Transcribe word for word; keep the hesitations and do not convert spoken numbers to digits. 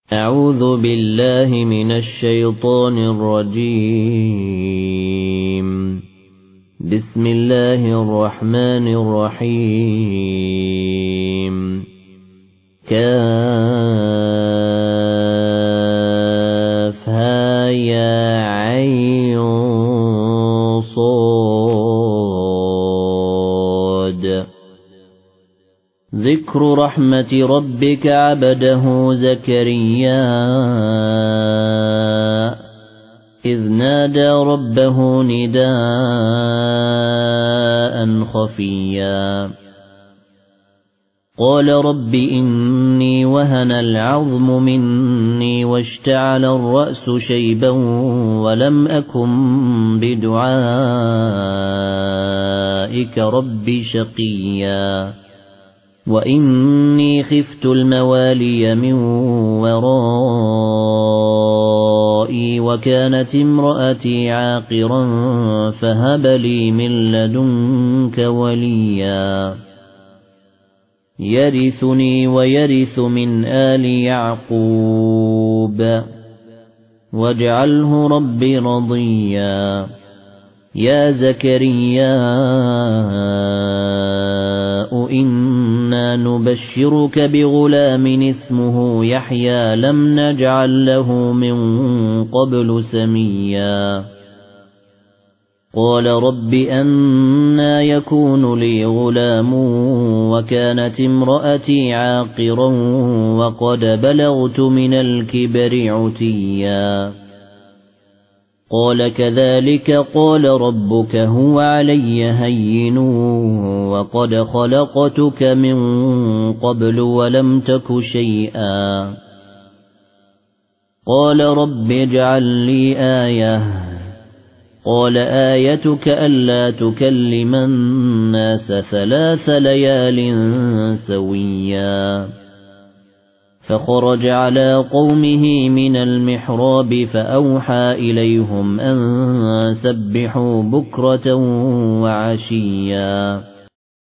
أعوذ بالله من الشيطان الرجيم. بسم الله الرحمن الرحيم. كافها يا عين صاد. ذكر رحمة ربك عبده زكريا إذ نادى ربه نداء خفيا قال رب إني وهن العظم مني واشتعل الرأس شيبا ولم أكن بدعائك رب شقيا وإني خفت الموالي من ورائي وكانت امرأتي عاقرا فهب لي من لدنك وليا يرثني ويرث من آل يعقوب واجعله رب رضيا يا زكريا إنا نبشرك بغلام اسمه يحيى لم نجعل له من قبل سميا قال رب أنى يكون لي غلام وكانت امرأتي عاقرا وقد بلغت من الكبر عتيا قال كذلك قال ربك هو علي هين وقد خلقتك من قبل ولم تك شيئا قال رب اجعل لي آية قال آيتك ألا تكلم الناس ثلاث ليال سويا فخرج على قومه من المحراب فأوحى إليهم أن سبحوا بكرة وعشيا